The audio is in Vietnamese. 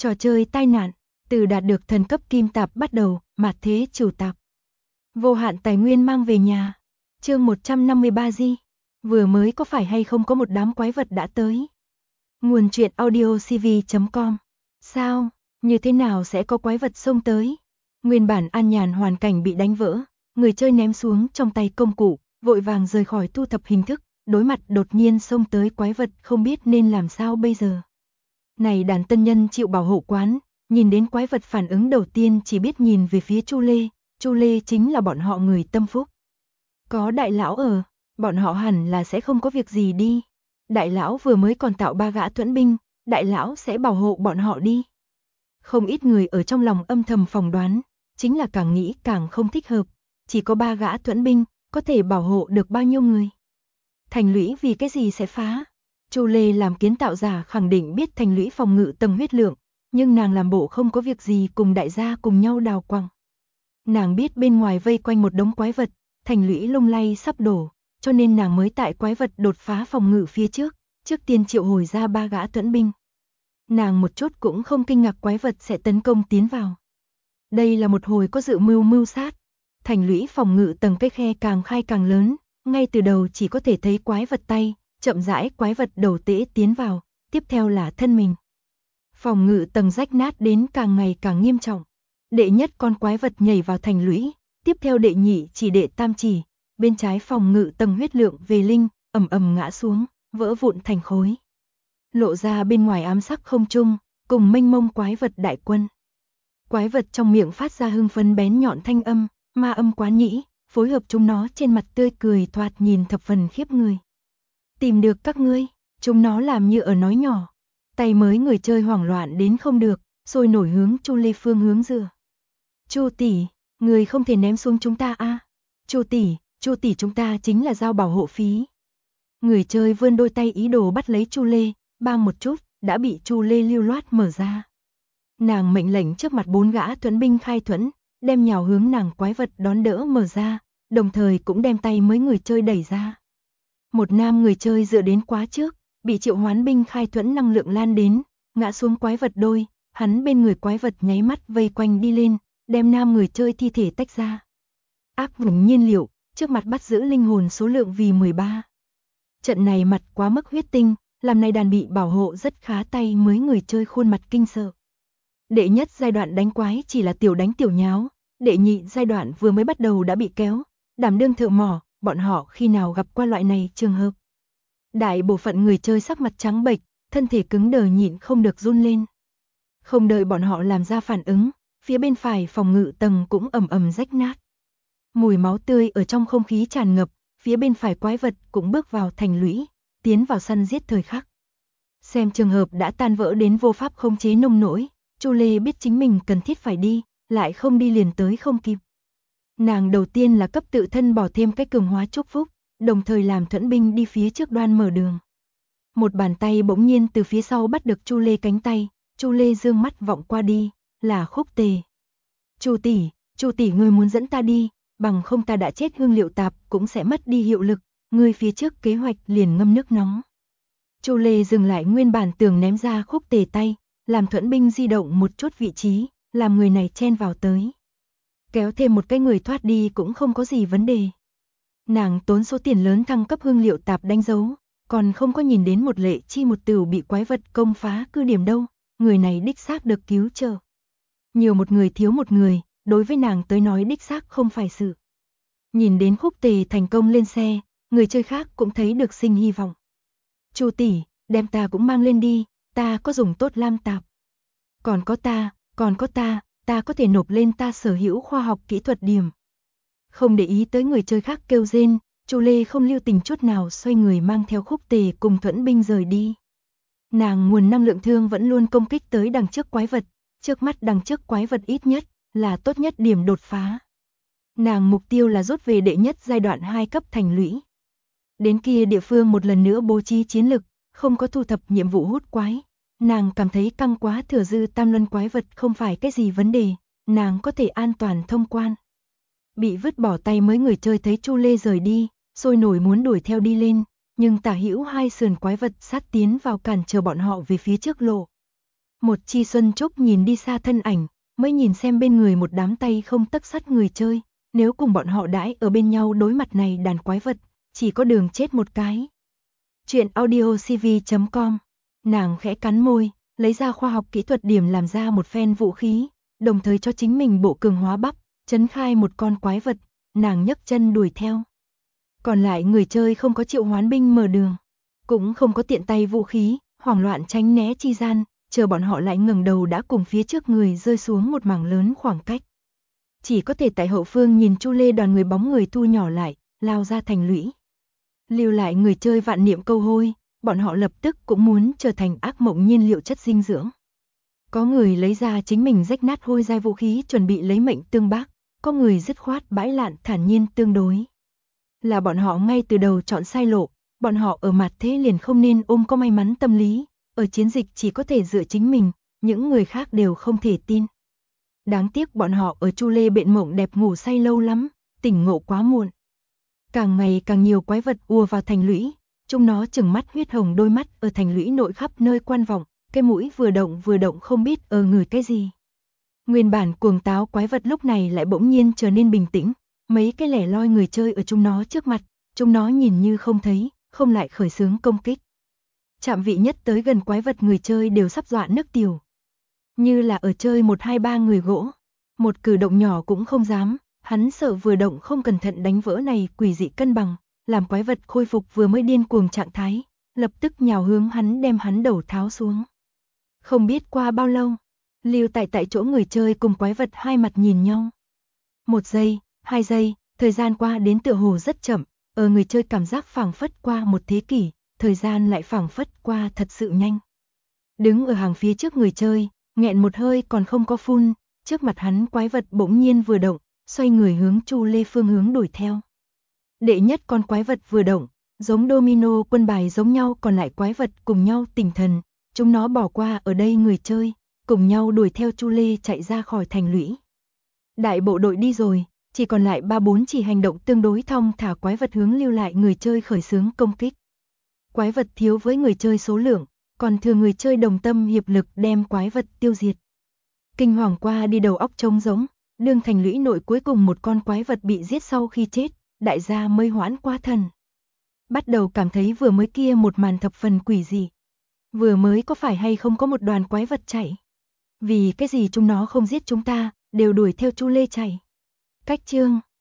Trò chơi tai nạn, từ đạt được thần cấp kim tạp bắt đầu, mạt thế trừ tạp. Vô hạn tài nguyên mang về nhà. Chương 153 Di. Vừa mới có phải hay không có một đám quái vật đã tới. Nguồn truyện audio cv.com. Sao, như thế nào sẽ có quái vật xông tới? Nguyên bản an nhàn hoàn cảnh bị đánh vỡ, người chơi ném xuống trong tay công cụ, vội vàng rời khỏi thu thập hình thức, đối mặt đột nhiên xông tới quái vật không biết nên làm sao bây giờ. Này đàn tân nhân chịu bảo hộ quán, nhìn đến quái vật phản ứng đầu tiên chỉ biết nhìn về phía Chu Lê chính là bọn họ người tâm phúc. Có đại lão ở, bọn họ hẳn là sẽ không có việc gì đi. Đại lão vừa mới còn tạo 3 gã thuẫn binh, đại lão sẽ bảo hộ bọn họ đi. Không ít người ở trong lòng âm thầm phỏng đoán, chính là càng nghĩ càng không thích hợp, chỉ có 3 gã thuẫn binh, có thể bảo hộ được bao nhiêu người. Thành lũy vì cái gì sẽ phá? Chu Lê làm kiến tạo giả khẳng định biết thành lũy phòng ngự tầng huyết lượng, nhưng nàng làm bộ không có việc gì cùng đại gia cùng nhau đào quặng. Nàng biết bên ngoài vây quanh một đống quái vật, thành lũy lung lay sắp đổ, cho nên nàng mới tại quái vật đột phá phòng ngự phía trước tiên triệu hồi ra 3 gã thuẫn binh. Nàng một chút cũng không kinh ngạc quái vật sẽ tấn công tiến vào. Đây là một hồi có dự mưu sát. Thành lũy phòng ngự tầng cái khe càng khai càng lớn, ngay từ đầu chỉ có thể thấy quái vật tay, chậm rãi quái vật đầu tễ tiến vào, tiếp theo là thân mình. Phòng ngự tầng rách nát đến càng ngày càng nghiêm trọng. Đệ nhất con quái vật nhảy vào thành lũy, tiếp theo đệ nhị chỉ đệ tam chỉ, bên trái phòng ngự tầng huyết lượng về linh, ầm ầm ngã xuống, vỡ vụn thành khối. Lộ ra bên ngoài ám sắc không trung, cùng mênh mông quái vật đại quân. Quái vật trong miệng phát ra hưng phấn bén nhọn thanh âm, ma âm quán nhĩ, phối hợp chúng nó trên mặt tươi cười thoạt nhìn thập phần khiếp người. Tìm được các ngươi, chúng nó làm như ở nói nhỏ. Tay mới người chơi hoảng loạn đến không được, sôi nổi hướng Chu Lê phương hướng dựa. Chu tỷ, người không thể ném xuống chúng ta a. Chu tỷ chúng ta chính là giao bảo hộ phí. Người chơi vươn đôi tay ý đồ bắt lấy Chu Lê, bang một chút, đã bị Chu Lê lưu loát mở ra. Nàng mệnh lệnh trước mặt 4 gã thuẫn binh khai thuẫn, đem nhào hướng nàng quái vật đón đỡ mở ra, đồng thời cũng đem tay mới người chơi đẩy ra. Một nam người chơi dựa đến quá trước, bị triệu hoán binh khai thuẫn năng lượng lan đến, ngã xuống quái vật đôi, hắn bên người quái vật nháy mắt vây quanh đi lên, đem nam người chơi thi thể tách ra. Ác vùng nhiên liệu, trước mặt bắt giữ linh hồn số lượng vì 13. Trận này mặt quá mức huyết tinh, làm này đàn bị bảo hộ rất khá tay mới người chơi khuôn mặt kinh sợ. Đệ nhất giai đoạn đánh quái chỉ là tiểu đánh tiểu nháo, đệ nhị giai đoạn vừa mới bắt đầu đã bị kéo, đảm đương thợ mỏ, bọn họ khi nào gặp qua loại này trường hợp. Đại bộ phận người chơi sắc mặt trắng bệch, thân thể cứng đờ nhịn không được run lên. Không đợi bọn họ làm ra phản ứng, phía bên phải phòng ngự tầng cũng ầm ầm rách nát. Mùi máu tươi ở trong không khí tràn ngập, phía bên phải quái vật cũng bước vào thành lũy, tiến vào săn giết thời khắc. Xem trường hợp đã tan vỡ đến vô pháp khống chế nông nỗi, Chu Lê biết chính mình cần thiết phải đi, lại không đi liền tới không kịp. Nàng đầu tiên là cấp tự thân bỏ thêm cái cường hóa chúc phúc, đồng thời làm thuẫn binh đi phía trước đoan mở đường. Một bàn tay bỗng nhiên từ phía sau bắt được Chu Lê cánh tay, Chu Lê dương mắt vọng qua đi, là Khúc Tề. Chu tỷ ngươi muốn dẫn ta đi, bằng không ta đã chết hương liệu tạp cũng sẽ mất đi hiệu lực, ngươi phía trước kế hoạch liền ngâm nước nóng. Chu Lê dừng lại nguyên bản tưởng ném ra Khúc Tề tay, làm thuẫn binh di động một chút vị trí, làm người này chen vào tới. Kéo thêm một cái người thoát đi cũng không có gì vấn đề. Nàng tốn số tiền lớn thăng cấp hương liệu tạp đánh dấu, còn không có nhìn đến một lệ chi một tửu bị quái vật công phá cứ điểm đâu, người này đích xác được cứu trợ. Nhiều một người thiếu một người, đối với nàng tới nói đích xác không phải sự. Nhìn đến Khúc Tề thành công lên xe, người chơi khác cũng thấy được sinh hy vọng. Chu tỷ, đem ta cũng mang lên đi, ta có dùng tốt lam tạp. Còn có ta có thể nộp lên ta sở hữu khoa học kỹ thuật điểm. Không để ý tới người chơi khác kêu rên, Chu Lê không lưu tình chút nào xoay người mang theo Khúc Tề cùng thuẫn binh rời đi. Nàng nguồn năng lượng thương vẫn luôn công kích tới đằng trước quái vật, trước mắt đằng trước quái vật ít nhất là tốt nhất điểm đột phá. Nàng mục tiêu là rút về đệ nhất giai đoạn 2 cấp thành lũy. Đến kia địa phương một lần nữa bố trí chiến lực, không có thu thập nhiệm vụ hút quái. Nàng cảm thấy căng quá thừa dư tam luân quái vật không phải cái gì vấn đề, nàng có thể an toàn thông quan. Bị vứt bỏ tay mới người chơi thấy Chu Lê rời đi, sôi nổi muốn đuổi theo đi lên, nhưng tả hữu hai sườn quái vật sát tiến vào cản trở bọn họ về phía trước lộ. Một Chi Xuân Trúc nhìn đi xa thân ảnh, mới nhìn xem bên người một đám tay không tấc sắt người chơi, nếu cùng bọn họ đãi ở bên nhau đối mặt này đàn quái vật, chỉ có đường chết một cái. Chuyện audiocv.com. Nàng khẽ cắn môi, lấy ra khoa học kỹ thuật điểm làm ra một phen vũ khí, đồng thời cho chính mình bộ cường hóa bắp, trấn khai một con quái vật, nàng nhấc chân đuổi theo. Còn lại người chơi không có triệu hoán binh mở đường, cũng không có tiện tay vũ khí, hoảng loạn tránh né chi gian, chờ bọn họ lại ngẩng đầu đã cùng phía trước người rơi xuống một mảng lớn khoảng cách. Chỉ có thể tại hậu phương nhìn Chu Lê đoàn người bóng người thu nhỏ lại, lao ra thành lũy. Lưu lại người chơi vạn niệm câu hôi, bọn họ lập tức cũng muốn trở thành ác mộng nhiên liệu chất dinh dưỡng. Có người lấy ra chính mình rách nát hôi dai vũ khí chuẩn bị lấy mệnh tương bác, có người dứt khoát bãi lạn thản nhiên tương đối. Là bọn họ ngay từ đầu chọn sai lộ, bọn họ ở mặt thế liền không nên ôm có may mắn tâm lý, ở chiến dịch chỉ có thể dựa chính mình, những người khác đều không thể tin. Đáng tiếc bọn họ ở Chu Lê bệnh mộng đẹp ngủ say lâu lắm, tỉnh ngộ quá muộn. Càng ngày càng nhiều quái vật ùa vào thành lũy, chúng nó trừng mắt huyết hồng đôi mắt ở thành lũy nội khắp nơi quan vọng, cái mũi vừa động không biết ngửi cái gì. Nguyên bản cuồng táo quái vật lúc này lại bỗng nhiên trở nên bình tĩnh, mấy cái lẻ loi người chơi ở chúng nó trước mặt, chúng nó nhìn như không thấy, không lại khởi xướng công kích. Chạm vị nhất tới gần quái vật người chơi đều sắp dọa nước tiểu. Như là ở chơi 1-2-3 người gỗ, một cử động nhỏ cũng không dám, hắn sợ vừa động không cẩn thận đánh vỡ này quỷ dị cân bằng, làm quái vật khôi phục vừa mới điên cuồng trạng thái, lập tức nhào hướng hắn đem hắn đầu tháo xuống. Không biết qua bao lâu, lưu tại chỗ người chơi cùng quái vật hai mặt nhìn nhau. 1 giây, 2 giây, thời gian qua đến tựa hồ rất chậm, ở người chơi cảm giác phảng phất qua một thế kỷ, thời gian lại phảng phất qua thật sự nhanh. Đứng ở hàng phía trước người chơi, nghẹn một hơi còn không có phun, trước mặt hắn quái vật bỗng nhiên vừa động, xoay người hướng Chu Lê phương hướng đuổi theo. Đệ nhất con quái vật vừa động, giống domino quân bài giống nhau còn lại quái vật cùng nhau tỉnh thần, chúng nó bỏ qua ở đây người chơi, cùng nhau đuổi theo Chu Lê chạy ra khỏi thành lũy. Đại bộ đội đi rồi, chỉ còn lại 3-4 chỉ hành động tương đối thong thả quái vật hướng lưu lại người chơi khởi xướng công kích. Quái vật thiếu với người chơi số lượng, còn thừa người chơi đồng tâm hiệp lực đem quái vật tiêu diệt. Kinh hoàng qua đi đầu óc trống rỗng, đương thành lũy nội cuối cùng một con quái vật bị giết sau khi chết, đại gia mới hoãn qua thần. Bắt đầu cảm thấy vừa mới kia một màn thập phần quỷ dị. Vừa mới có phải hay không có một đoàn quái vật chạy? Vì cái gì chúng nó không giết chúng ta, đều đuổi theo Chu Lê chạy? Cách chương